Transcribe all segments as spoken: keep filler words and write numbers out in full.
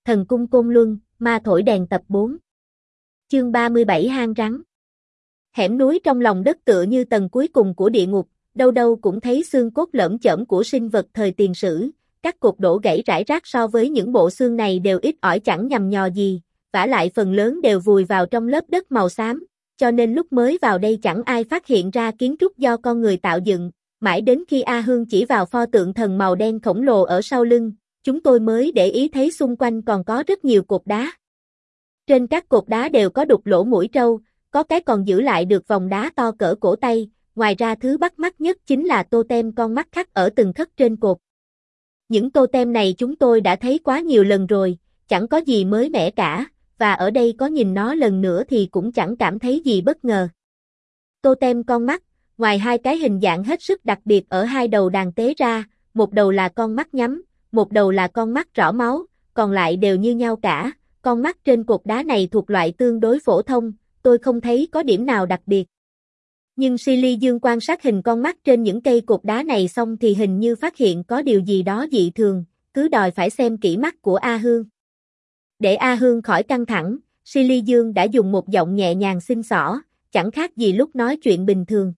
Thần cung Côn Luân, ma thổi đèn tập bốn. Chương ba mươi bảy Hang rắn. Hẻm núi trong lòng đất tựa như tầng cuối cùng của địa ngục, đâu đâu cũng thấy xương cốt lởm chởm của sinh vật thời tiền sử, các cột đổ gãy rải rác so với những bộ xương này đều ít ỏi chẳng nhằm nhò gì, vả lại phần lớn đều vùi vào trong lớp đất màu xám, cho nên lúc mới vào đây chẳng ai phát hiện ra kiến trúc do con người tạo dựng, mãi đến khi A Hương chỉ vào pho tượng thần màu đen khổng lồ ở sau lưng, chúng tôi mới để ý thấy xung quanh còn có rất nhiều cột đá. Trên các cột đá đều có đục lỗ mũi trâu, có cái còn giữ lại được vòng đá to cỡ cổ tay, ngoài ra thứ bắt mắt nhất chính là totem con mắt khắc ở từng khất trên cột. Những totem này chúng tôi đã thấy quá nhiều lần rồi, chẳng có gì mới mẻ cả, và ở đây có nhìn nó lần nữa thì cũng chẳng cảm thấy gì bất ngờ. Totem con mắt, ngoài hai cái hình dạng hết sức đặc biệt ở hai đầu đàn tế ra, một đầu là con mắt nhắm, một đầu là con mắt rõ máu, còn lại đều như nhau cả. Con mắt trên cột đá này thuộc loại tương đối phổ thông, tôi không thấy có điểm nào đặc biệt. Nhưng Silly Dương quan sát hình con mắt trên những cây cột đá này xong thì hình như phát hiện có điều gì đó dị thường, cứ đòi phải xem kỹ mắt của A Hương. Để A Hương khỏi căng thẳng, Silly Dương đã dùng một giọng nhẹ nhàng xinh xỏ, chẳng khác gì lúc nói chuyện bình thường.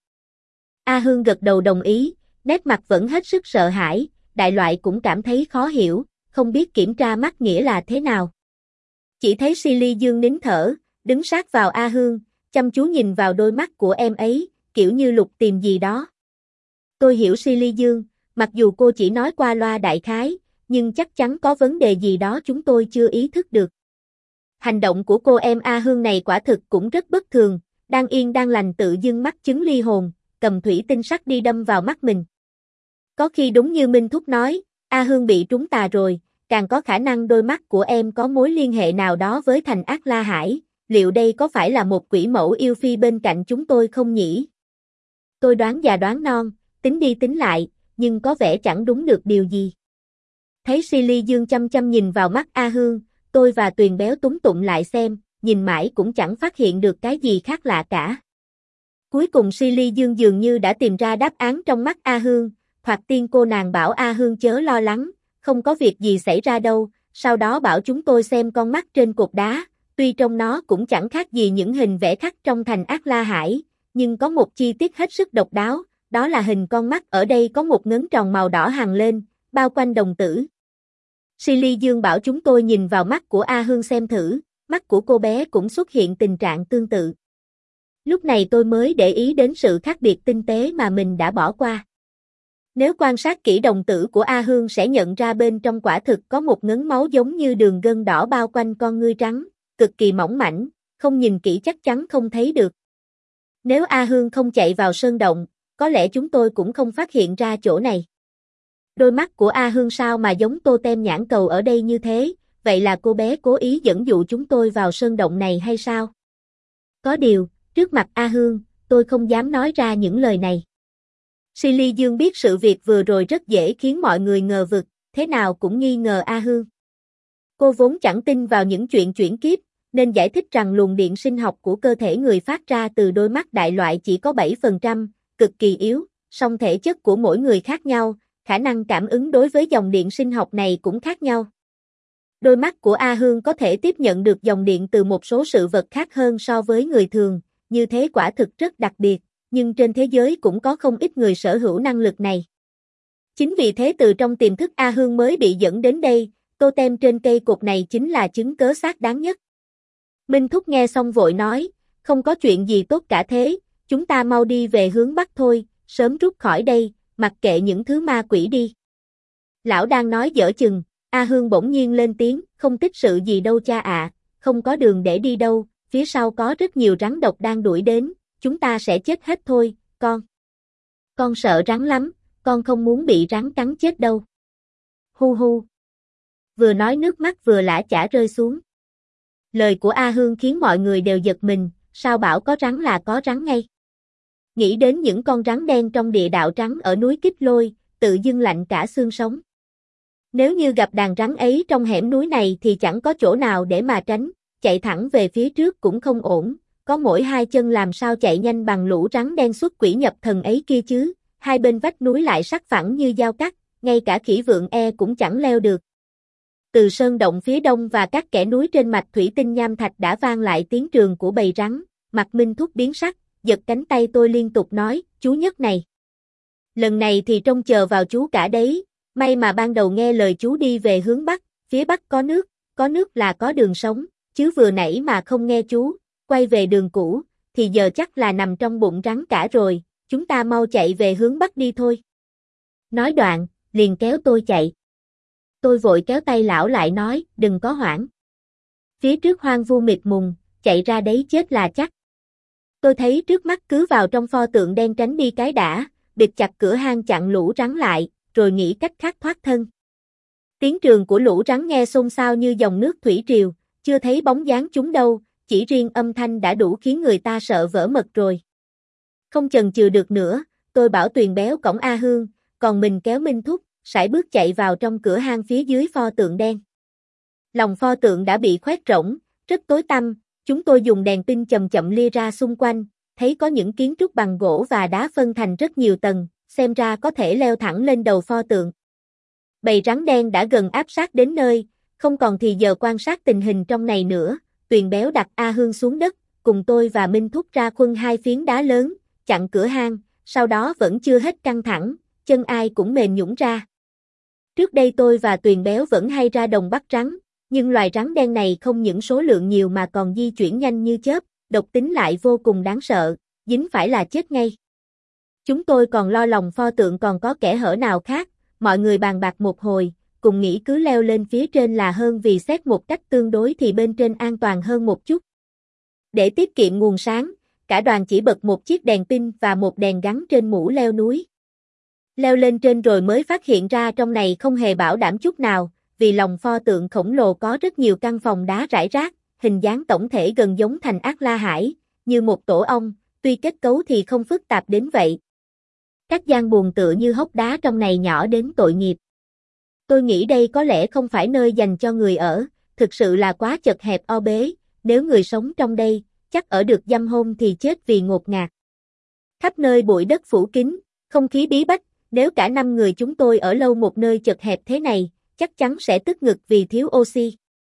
A Hương gật đầu đồng ý, nét mặt vẫn hết sức sợ hãi, đại loại cũng cảm thấy khó hiểu, không biết kiểm tra mắt nghĩa là thế nào. Chỉ thấy Silly Dương nín thở, đứng sát vào A Hương, chăm chú nhìn vào đôi mắt của em ấy, kiểu như lục tìm gì đó. Tôi hiểu Silly Dương, mặc dù cô chỉ nói qua loa đại khái, nhưng chắc chắn có vấn đề gì đó chúng tôi chưa ý thức được. Hành động của cô em A Hương này quả thực cũng rất bất thường, đang yên đang lành tự dưng mắc chứng ly hồn, cầm thủy tinh sắt đi đâm vào mắt mình. Có khi đúng như Minh Thúc nói, A Hương bị trúng tà rồi, càng có khả năng đôi mắt của em có mối liên hệ nào đó với thành Ác La Hải, liệu đây có phải là một quỷ mẫu yêu phi bên cạnh chúng tôi không nhỉ? Tôi đoán già đoán non, tính đi tính lại, nhưng có vẻ chẳng đúng được điều gì. Thấy Silly Dương chăm chăm nhìn vào mắt A Hương, tôi và Tuyền Béo túm tụm lại xem, nhìn mãi cũng chẳng phát hiện được cái gì khác lạ cả. Cuối cùng Silly Dương dường như đã tìm ra đáp án trong mắt A Hương, thoạt tiên cô nàng bảo A Hương chớ lo lắng, không có việc gì xảy ra đâu, sau đó bảo chúng tôi xem con mắt trên cột đá, tuy trong nó cũng chẳng khác gì những hình vẽ khắc trong thành Ác La Hải, nhưng có một chi tiết hết sức độc đáo, đó là hình con mắt ở đây có một ngấn tròn màu đỏ hằn lên, bao quanh đồng tử. Silly Dương bảo chúng tôi nhìn vào mắt của A Hương xem thử, mắt của cô bé cũng xuất hiện tình trạng tương tự. Lúc này tôi mới để ý đến sự khác biệt tinh tế mà mình đã bỏ qua. Nếu quan sát kỹ đồng tử của A Hương sẽ nhận ra bên trong quả thực có một ngấn máu giống như đường gân đỏ bao quanh con ngươi trắng, cực kỳ mỏng mảnh, không nhìn kỹ chắc chắn không thấy được. Nếu A Hương không chạy vào sơn động, có lẽ chúng tôi cũng không phát hiện ra chỗ này. Đôi mắt của A Hương sao mà giống totem nhãn cầu ở đây như thế, vậy là cô bé cố ý dẫn dụ chúng tôi vào sơn động này hay sao? Có điều, trước mặt A Hương, tôi không dám nói ra những lời này. Silly Dương biết sự việc vừa rồi rất dễ khiến mọi người ngờ vực, thế nào cũng nghi ngờ A Hương. Cô vốn chẳng tin vào những chuyện chuyển kiếp, nên giải thích rằng luồng điện sinh học của cơ thể người phát ra từ đôi mắt đại loại chỉ có bảy phần trăm, cực kỳ yếu, song thể chất của mỗi người khác nhau, khả năng cảm ứng đối với dòng điện sinh học này cũng khác nhau. Đôi mắt của A Hương có thể tiếp nhận được dòng điện từ một số sự vật khác hơn so với người thường, như thế quả thực rất đặc biệt, nhưng trên thế giới cũng có không ít người sở hữu năng lực này. Chính vì thế từ trong tiềm thức A Hương mới bị dẫn đến đây, totem trên cây cột này chính là chứng cớ xác đáng nhất. Minh Thúc nghe xong vội nói, không có chuyện gì tốt cả thế, chúng ta mau đi về hướng Bắc thôi, sớm rút khỏi đây, mặc kệ những thứ ma quỷ đi. Lão đang nói dở chừng, A Hương bỗng nhiên lên tiếng, không tích sự gì đâu cha ạ, không có đường để đi đâu, phía sau có rất nhiều rắn độc đang đuổi đến, chúng ta sẽ chết hết thôi, con. Con sợ rắn lắm, con không muốn bị rắn cắn chết đâu. Hu hu. Vừa nói nước mắt vừa lã chả rơi xuống. Lời của A Hương khiến mọi người đều giật mình, sao bảo có rắn là có rắn ngay. Nghĩ đến những con rắn đen trong địa đạo trắng ở núi Kích Lôi, tự dưng lạnh cả xương sống. Nếu như gặp đàn rắn ấy trong hẻm núi này thì chẳng có chỗ nào để mà tránh, chạy thẳng về phía trước cũng không ổn, có mỗi hai chân làm sao chạy nhanh bằng lũ rắn đen xuất quỷ nhập thần ấy kia chứ, hai bên vách núi lại sắc phẳng như dao cắt, ngay cả khỉ vượn e cũng chẳng leo được. Từ sơn động phía đông và các kẽ núi trên mạch thủy tinh nham thạch đã vang lại tiếng trường của bầy rắn, mặt Minh Thúc biến sắc, giật cánh tay tôi liên tục nói, chú Nhất này. Lần này thì trông chờ vào chú cả đấy, may mà ban đầu nghe lời chú đi về hướng bắc, phía bắc có nước, có nước là có đường sống, chứ vừa nãy mà không nghe chú, quay về đường cũ, thì giờ chắc là nằm trong bụng rắn cả rồi, chúng ta mau chạy về hướng bắc đi thôi. Nói đoạn, liền kéo tôi chạy. Tôi vội kéo tay lão lại nói, đừng có hoảng. Phía trước hoang vu mịt mùng, chạy ra đấy chết là chắc. Tôi thấy trước mắt cứ vào trong pho tượng đen tránh đi cái đã, bịt chặt cửa hang chặn lũ rắn lại, rồi nghĩ cách khác thoát thân. Tiếng trường của lũ rắn nghe xôn xao như dòng nước thủy triều, chưa thấy bóng dáng chúng đâu, chỉ riêng âm thanh đã đủ khiến người ta sợ vỡ mật rồi. Không chần chừ được nữa, tôi bảo Tuyền Béo cõng A Hương, còn mình kéo Minh Thúc, sải bước chạy vào trong cửa hang phía dưới pho tượng đen. Lòng pho tượng đã bị khoét rỗng, rất tối tăm, chúng tôi dùng đèn pin chậm chậm lia ra xung quanh, thấy có những kiến trúc bằng gỗ và đá phân thành rất nhiều tầng, xem ra có thể leo thẳng lên đầu pho tượng. Bầy rắn đen đã gần áp sát đến nơi, không còn thì giờ quan sát tình hình trong này nữa, Tuyền Béo đặt A Hương xuống đất, cùng tôi và Minh Thúc ra khuân hai phiến đá lớn, chặn cửa hang, sau đó vẫn chưa hết căng thẳng, chân ai cũng mềm nhũn ra. Trước đây tôi và Tuyền Béo vẫn hay ra đồng bắt rắn, nhưng loài rắn đen này không những số lượng nhiều mà còn di chuyển nhanh như chớp, độc tính lại vô cùng đáng sợ, dính phải là chết ngay. Chúng tôi còn lo lòng pho tượng còn có kẽ hở nào khác, mọi người bàn bạc một hồi, cùng nghĩ cứ leo lên phía trên là hơn vì xét một cách tương đối thì bên trên an toàn hơn một chút. Để tiết kiệm nguồn sáng, cả đoàn chỉ bật một chiếc đèn pin và một đèn gắn trên mũ leo núi. Leo lên trên rồi mới phát hiện ra trong này không hề bảo đảm chút nào, vì lòng pho tượng khổng lồ có rất nhiều căn phòng đá rải rác, hình dáng tổng thể gần giống thành Ác La Hải, như một tổ ong, tuy kết cấu thì không phức tạp đến vậy. Các gian buồng tựa như hốc đá trong này nhỏ đến tội nghiệp. Tôi nghĩ đây có lẽ không phải nơi dành cho người ở, thực sự là quá chật hẹp o bế, nếu người sống trong đây, chắc ở được dăm hôm thì chết vì ngột ngạt. Khắp nơi bụi đất phủ kín, không khí bí bách, nếu cả năm người chúng tôi ở lâu một nơi chật hẹp thế này, chắc chắn sẽ tức ngực vì thiếu oxy.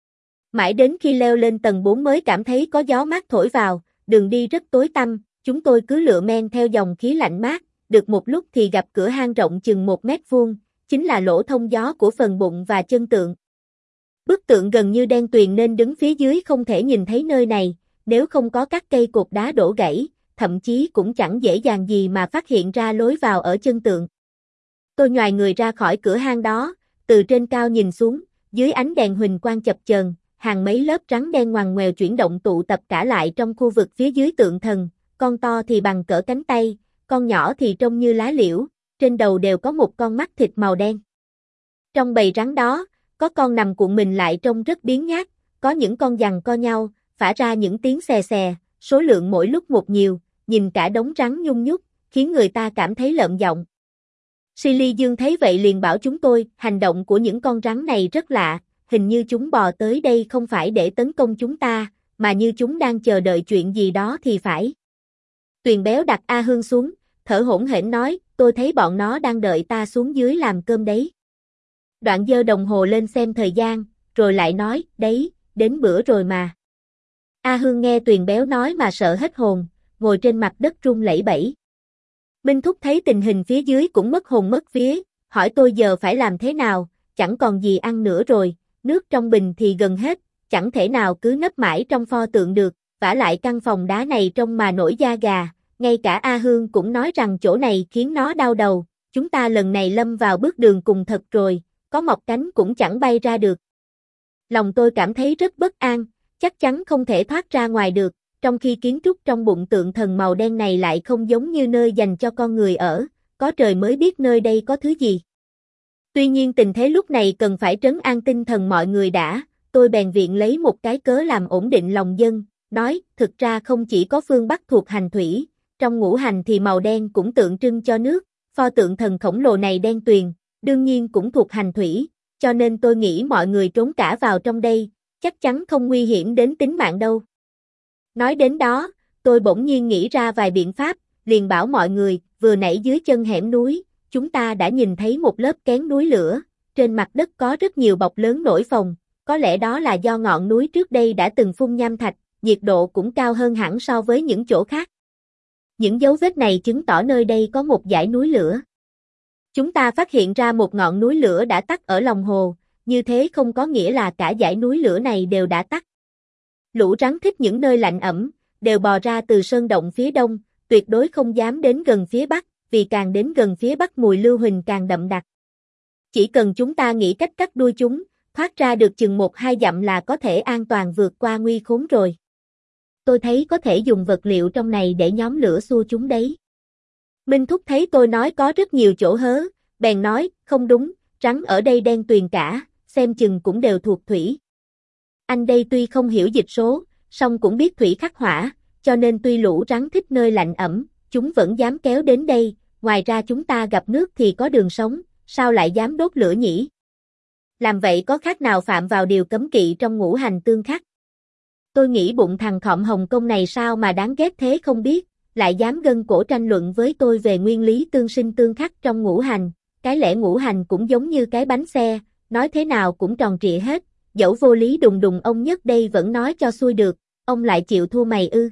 Mãi đến khi leo lên tầng bốn mới cảm thấy có gió mát thổi vào, đường đi rất tối tăm, chúng tôi cứ lựa men theo dòng khí lạnh mát, được một lúc thì gặp cửa hang rộng chừng một mét vuông, chính là lỗ thông gió của phần bụng và chân tượng. Bức tượng gần như đen tuyền nên đứng phía dưới không thể nhìn thấy nơi này, nếu không có các cây cột đá đổ gãy, thậm chí cũng chẳng dễ dàng gì mà phát hiện ra lối vào ở chân tượng. Tôi nhoài người ra khỏi cửa hang đó, từ trên cao nhìn xuống, dưới ánh đèn huỳnh quang chập chờn, hàng mấy lớp rắn đen ngoằn ngoèo chuyển động tụ tập cả lại trong khu vực phía dưới tượng thần, con to thì bằng cỡ cánh tay, con nhỏ thì trông như lá liễu, trên đầu đều có một con mắt thịt màu đen. Trong bầy rắn đó, có con nằm cuộn mình lại trông rất biếng nhác, có những con giằng co nhau, phả ra những tiếng xè xè, số lượng mỗi lúc một nhiều, nhìn cả đống rắn nhung nhúc, khiến người ta cảm thấy lợm giọng. Silly Dương thấy vậy liền bảo chúng tôi, hành động của những con rắn này rất lạ, hình như chúng bò tới đây không phải để tấn công chúng ta, mà như chúng đang chờ đợi chuyện gì đó thì phải. Tuyền Béo đặt A Hương xuống, thở hổn hển nói, tôi thấy bọn nó đang đợi ta xuống dưới làm cơm đấy. Đoạn giơ đồng hồ lên xem thời gian, rồi lại nói, đấy, đến bữa rồi mà. A Hương nghe Tuyền Béo nói mà sợ hết hồn, ngồi trên mặt đất run lẩy bẩy. Minh Thúc thấy tình hình phía dưới cũng mất hồn mất vía, hỏi tôi giờ phải làm thế nào, chẳng còn gì ăn nữa rồi, nước trong bình thì gần hết, chẳng thể nào cứ nấp mãi trong pho tượng được, vả lại căn phòng đá này trông mà nổi da gà, ngay cả A Hương cũng nói rằng chỗ này khiến nó đau đầu, chúng ta lần này lâm vào bước đường cùng thật rồi, có mọc cánh cũng chẳng bay ra được. Lòng tôi cảm thấy rất bất an, chắc chắn không thể thoát ra ngoài được, trong khi kiến trúc trong bụng tượng thần màu đen này lại không giống như nơi dành cho con người ở, có trời mới biết nơi đây có thứ gì. Tuy nhiên tình thế lúc này cần phải trấn an tinh thần mọi người đã, tôi bèn viện lấy một cái cớ làm ổn định lòng dân, nói, thực ra không chỉ có phương Bắc thuộc hành thủy, trong ngũ hành thì màu đen cũng tượng trưng cho nước, pho tượng thần khổng lồ này đen tuyền, đương nhiên cũng thuộc hành thủy, cho nên tôi nghĩ mọi người trốn cả vào trong đây, chắc chắn không nguy hiểm đến tính mạng đâu. Nói đến đó, tôi bỗng nhiên nghĩ ra vài biện pháp, liền bảo mọi người, vừa nãy dưới chân hẻm núi, chúng ta đã nhìn thấy một lớp kén núi lửa, trên mặt đất có rất nhiều bọc lớn nổi phồng, có lẽ đó là do ngọn núi trước đây đã từng phun nham thạch, nhiệt độ cũng cao hơn hẳn so với những chỗ khác. Những dấu vết này chứng tỏ nơi đây có một dải núi lửa. Chúng ta phát hiện ra một ngọn núi lửa đã tắt ở lòng hồ, như thế không có nghĩa là cả dải núi lửa này đều đã tắt. Lũ rắn thích những nơi lạnh ẩm, đều bò ra từ sơn động phía đông, tuyệt đối không dám đến gần phía bắc, vì càng đến gần phía bắc mùi lưu huỳnh càng đậm đặc. Chỉ cần chúng ta nghĩ cách cắt đuôi chúng, thoát ra được chừng một hai dặm là có thể an toàn vượt qua nguy khốn rồi. Tôi thấy có thể dùng vật liệu trong này để nhóm lửa xua chúng đấy. Minh Thúc thấy tôi nói có rất nhiều chỗ hớ, bèn nói, không đúng, rắn ở đây đen tuyền cả, xem chừng cũng đều thuộc thủy. Anh đây tuy không hiểu dịch số, song cũng biết thủy khắc hỏa, cho nên tuy lũ rắn thích nơi lạnh ẩm, chúng vẫn dám kéo đến đây, ngoài ra chúng ta gặp nước thì có đường sống, sao lại dám đốt lửa nhỉ? Làm vậy có khác nào phạm vào điều cấm kỵ trong ngũ hành tương khắc? Tôi nghĩ bụng thằng khọm Hồng Kông này sao mà đáng ghét thế không biết, lại dám gân cổ tranh luận với tôi về nguyên lý tương sinh tương khắc trong ngũ hành, cái lẽ ngũ hành cũng giống như cái bánh xe, nói thế nào cũng tròn trịa hết, dẫu vô lý đùng đùng ông nhất đây vẫn nói cho xuôi được, ông lại chịu thua mày ư.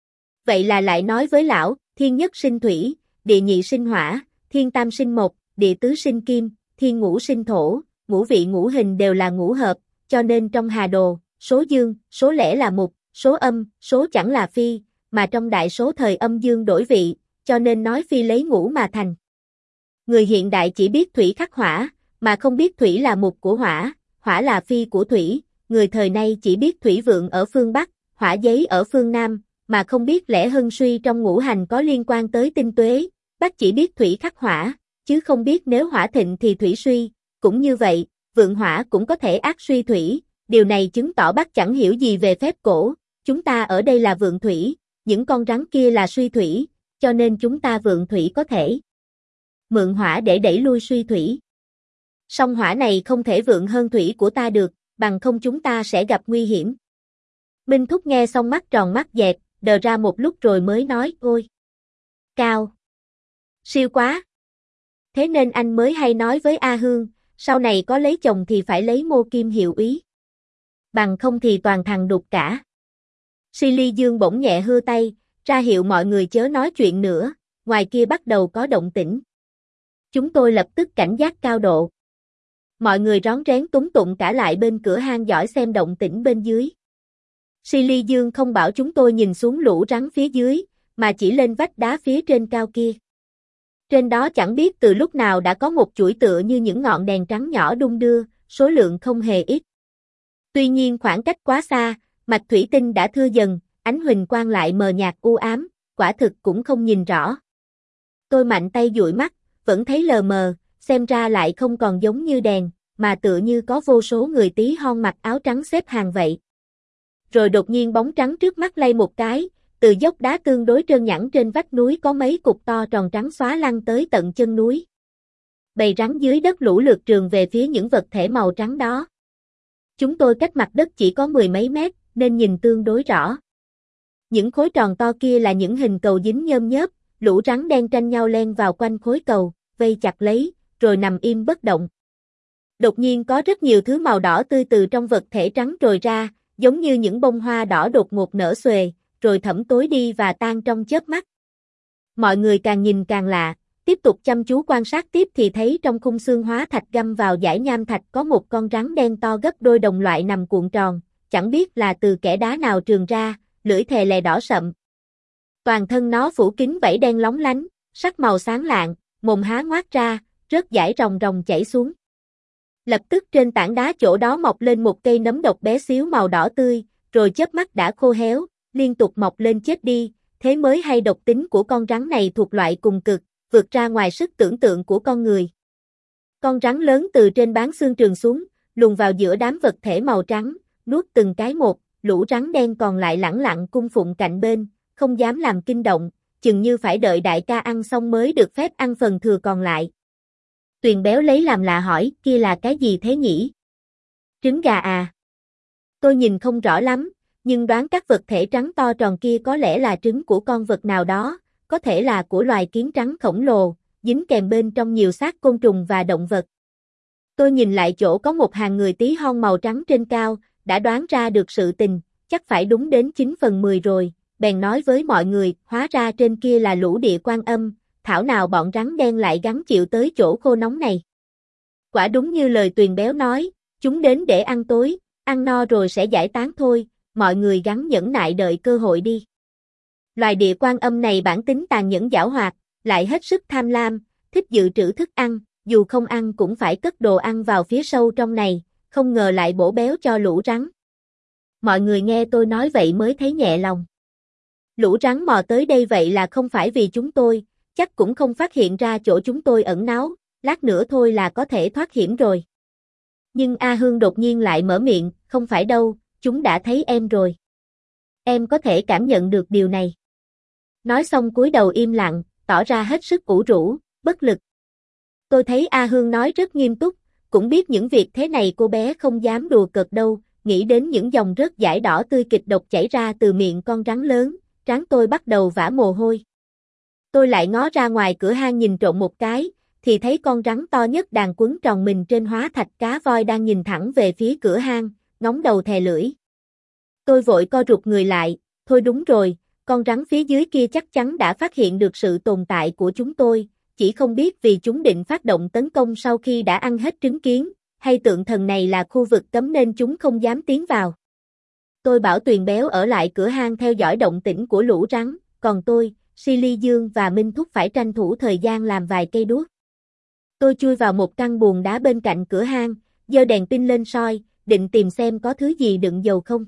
Vậy là lại nói với lão, thiên nhất sinh thủy, địa nhị sinh hỏa, thiên tam sinh mộc, địa tứ sinh kim, thiên ngũ sinh thổ, ngũ vị ngũ hình đều là ngũ hợp, cho nên trong hà đồ, số dương, số lẻ là mục, số âm, số chẳng là phi, mà trong đại số thời âm dương đổi vị, cho nên nói phi lấy ngũ mà thành. Người hiện đại chỉ biết thủy khắc hỏa, mà không biết thủy là mục của hỏa, hỏa là phi của thủy, người thời nay chỉ biết thủy vượng ở phương Bắc, hỏa giấy ở phương Nam, mà không biết lẽ hưng suy trong ngũ hành có liên quan tới tinh tuế, Bắc chỉ biết thủy khắc hỏa, chứ không biết nếu hỏa thịnh thì thủy suy, cũng như vậy, vượng hỏa cũng có thể ác suy thủy, điều này chứng tỏ Bắc chẳng hiểu gì về phép cổ, chúng ta ở đây là vượng thủy, những con rắn kia là suy thủy, cho nên chúng ta vượng thủy có thể mượn hỏa để đẩy lui suy thủy. Song hỏa này không thể vượng hơn thủy của ta được, bằng không chúng ta sẽ gặp nguy hiểm. Minh Thúc nghe xong mắt tròn mắt dẹt, đờ ra một lúc rồi mới nói, ôi, cao, siêu quá. Thế nên anh mới hay nói với A Hương, sau này có lấy chồng thì phải lấy Mô Kim hiệu úy. Bằng không thì toàn thằng đục cả. Si Ly Dương bỗng nhẹ hưa tay, ra hiệu mọi người chớ nói chuyện nữa, ngoài kia bắt đầu có động tĩnh. Chúng tôi lập tức cảnh giác cao độ. Mọi người rón rén túng tụng cả lại bên cửa hang dõi xem động tĩnh bên dưới. Si Ly Dương không bảo chúng tôi nhìn xuống lũ rắn phía dưới, mà chỉ lên vách đá phía trên cao kia. Trên đó chẳng biết từ lúc nào đã có một chuỗi tựa như những ngọn đèn trắng nhỏ đung đưa, số lượng không hề ít. Tuy nhiên khoảng cách quá xa, mạch thủy tinh đã thưa dần, ánh huỳnh quang lại mờ nhạt u ám, quả thực cũng không nhìn rõ. Tôi mạnh tay dụi mắt, vẫn thấy lờ mờ, xem ra lại không còn giống như đèn, mà tựa như có vô số người tí hon mặc áo trắng xếp hàng vậy. Rồi đột nhiên bóng trắng trước mắt lay một cái, từ dốc đá tương đối trơn nhẵn trên vách núi có mấy cục to tròn trắng xóa lăn tới tận chân núi. Bầy rắn dưới đất lũ lượt trườn về phía những vật thể màu trắng đó. Chúng tôi cách mặt đất chỉ có mười mấy mét, nên nhìn tương đối rõ. Những khối tròn to kia là những hình cầu dính nhôm nhớp, lũ rắn đen tranh nhau len vào quanh khối cầu, vây chặt lấy, rồi nằm im bất động. Đột nhiên có rất nhiều thứ màu đỏ tươi từ trong vật thể trắng trồi ra, giống như những bông hoa đỏ đột ngột nở xuề, rồi thẫm tối đi và tan trong chớp mắt. Mọi người càng nhìn càng lạ, tiếp tục chăm chú quan sát tiếp thì thấy trong khung xương hóa thạch găm vào dải nham thạch có một con rắn đen to gấp đôi đồng loại nằm cuộn tròn, chẳng biết là từ kẽ đá nào trườn ra, lưỡi thè lè đỏ sậm. Toàn thân nó phủ kín vảy đen lóng lánh, sắc màu sáng lạng, mồm há ngoác ra, rớt dải ròng ròng chảy xuống. Lập tức trên tảng đá chỗ đó mọc lên một cây nấm độc bé xíu màu đỏ tươi, rồi chớp mắt đã khô héo, liên tục mọc lên chết đi, thế mới hay độc tính của con rắn này thuộc loại cùng cực, vượt ra ngoài sức tưởng tượng của con người. Con rắn lớn từ trên bán xương trườn xuống, luồn vào giữa đám vật thể màu trắng, nuốt từng cái một, lũ rắn đen còn lại lẳng lặng cung phụng cạnh bên, không dám làm kinh động, chừng như phải đợi đại ca ăn xong mới được phép ăn phần thừa còn lại. Tuyền béo lấy làm lạ hỏi, kia là cái gì thế nhỉ? Trứng gà à? Tôi nhìn không rõ lắm, nhưng đoán các vật thể trắng to tròn kia có lẽ là trứng của con vật nào đó, có thể là của loài kiến trắng khổng lồ, dính kèm bên trong nhiều xác côn trùng và động vật. Tôi nhìn lại chỗ có một hàng người tí hon màu trắng trên cao, đã đoán ra được sự tình, chắc phải đúng đến chín phần mười rồi, bèn nói với mọi người, hóa ra trên kia là lũ địa quan âm, thảo nào bọn rắn đen lại gắng chịu tới chỗ khô nóng này. Quả đúng như lời Tuyền Béo nói, chúng đến để ăn tối, ăn no rồi sẽ giải tán thôi, mọi người gắng nhẫn nại đợi cơ hội đi. Loài địa quan âm này bản tính tàn nhẫn giảo hoạt, lại hết sức tham lam, thích dự trữ thức ăn, dù không ăn cũng phải cất đồ ăn vào phía sâu trong này, không ngờ lại bổ béo cho lũ rắn. Mọi người nghe tôi nói vậy mới thấy nhẹ lòng. Lũ rắn mò tới đây vậy là không phải vì chúng tôi, chắc cũng không phát hiện ra chỗ chúng tôi ẩn náu, lát nữa thôi là có thể thoát hiểm rồi. Nhưng A Hương đột nhiên lại mở miệng, không phải đâu, chúng đã thấy em rồi. Em có thể cảm nhận được điều này. Nói xong cúi đầu im lặng, tỏ ra hết sức ủ rũ, bất lực. Tôi thấy A Hương nói rất nghiêm túc, cũng biết những việc thế này cô bé không dám đùa cợt đâu, nghĩ đến những dòng rớt dải đỏ tươi kịch độc chảy ra từ miệng con rắn lớn, trán tôi bắt đầu vã mồ hôi. Tôi lại ngó ra ngoài cửa hang nhìn trộm một cái, thì thấy con rắn to nhất đàn quấn tròn mình trên hóa thạch cá voi đang nhìn thẳng về phía cửa hang, ngóng đầu thè lưỡi. Tôi vội co rụt người lại, thôi đúng rồi, con rắn phía dưới kia chắc chắn đã phát hiện được sự tồn tại của chúng tôi, chỉ không biết vì chúng định phát động tấn công sau khi đã ăn hết trứng kiến, hay tượng thần này là khu vực cấm nên chúng không dám tiến vào. Tôi bảo Tuyền Béo ở lại cửa hang theo dõi động tĩnh của lũ rắn, còn tôi, Silly Dương và Minh Thúc phải tranh thủ thời gian làm vài cây đuốc. Tôi chui vào một căn buồng đá bên cạnh cửa hang, giơ đèn pin lên soi, định tìm xem có thứ gì đựng dầu không.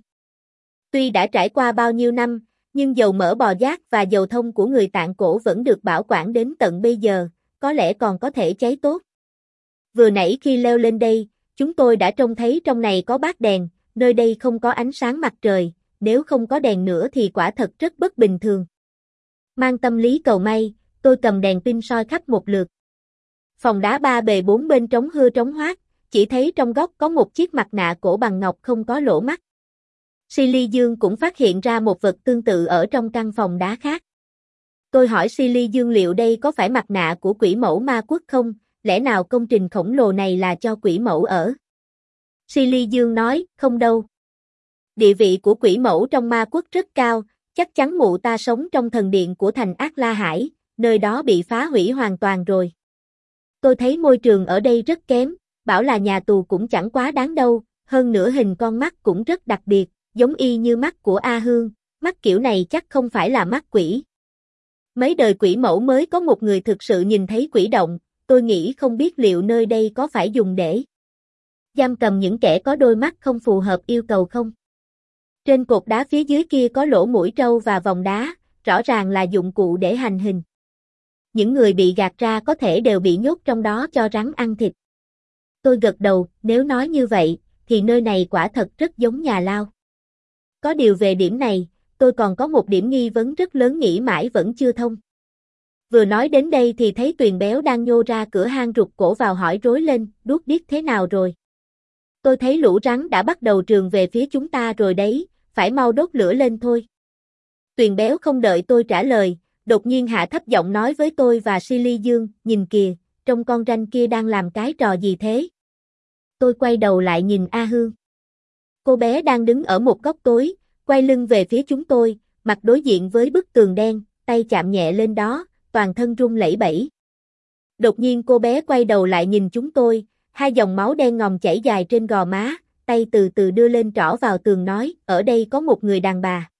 Tuy đã trải qua bao nhiêu năm, nhưng dầu mỡ bò giác và dầu thông của người Tạng cổ vẫn được bảo quản đến tận bây giờ, có lẽ còn có thể cháy tốt. Vừa nãy khi leo lên đây, chúng tôi đã trông thấy trong này có bát đèn, nơi đây không có ánh sáng mặt trời, nếu không có đèn nữa thì quả thật rất bất bình thường. Mang tâm lý cầu may, tôi cầm đèn pin soi khắp một lượt. Phòng đá ba bề bốn bên trống hưa trống hoác, chỉ thấy trong góc có một chiếc mặt nạ cổ bằng ngọc không có lỗ mắt. Silly Dương cũng phát hiện ra một vật tương tự ở trong căn phòng đá khác. Tôi hỏi Silly Dương liệu đây có phải mặt nạ của quỷ mẫu ma quốc không, lẽ nào công trình khổng lồ này là cho quỷ mẫu ở? Silly Dương nói, không đâu. Địa vị của quỷ mẫu trong ma quốc rất cao, chắc chắn mụ ta sống trong thần điện của thành Ác La Hải, nơi đó bị phá hủy hoàn toàn rồi. Tôi thấy môi trường ở đây rất kém, bảo là nhà tù cũng chẳng quá đáng đâu, hơn nữa hình con mắt cũng rất đặc biệt, giống y như mắt của A Hương, mắt kiểu này chắc không phải là mắt quỷ. Mấy đời quỷ mẫu mới có một người thực sự nhìn thấy quỷ động, tôi nghĩ không biết liệu nơi đây có phải dùng để giam cầm những kẻ có đôi mắt không phù hợp yêu cầu không. Trên cột đá phía dưới kia có lỗ mũi trâu và vòng đá, rõ ràng là dụng cụ để hành hình. Những người bị gạt ra có thể đều bị nhốt trong đó cho rắn ăn thịt. Tôi gật đầu, nếu nói như vậy, thì nơi này quả thật rất giống nhà lao. Có điều về điểm này, tôi còn có một điểm nghi vấn rất lớn nghĩ mãi vẫn chưa thông. Vừa nói đến đây thì thấy Tuyền Béo đang nhô ra cửa hang rụt cổ vào hỏi rối lên, đuốc điếc thế nào rồi? Tôi thấy lũ rắn đã bắt đầu trườn về phía chúng ta rồi đấy, phải mau đốt lửa lên thôi. Tuyền Béo không đợi tôi trả lời, đột nhiên hạ thấp giọng nói với tôi và Silly Dương, nhìn kìa, trong con ranh kia đang làm cái trò gì thế? Tôi quay đầu lại nhìn A Hương. Cô bé đang đứng ở một góc tối, quay lưng về phía chúng tôi, mặt đối diện với bức tường đen, tay chạm nhẹ lên đó, toàn thân run lẩy bẩy. Đột nhiên cô bé quay đầu lại nhìn chúng tôi, hai dòng máu đen ngòm chảy dài trên gò má, tay từ từ đưa lên trỏ vào tường nói, ở đây có một người đàn bà.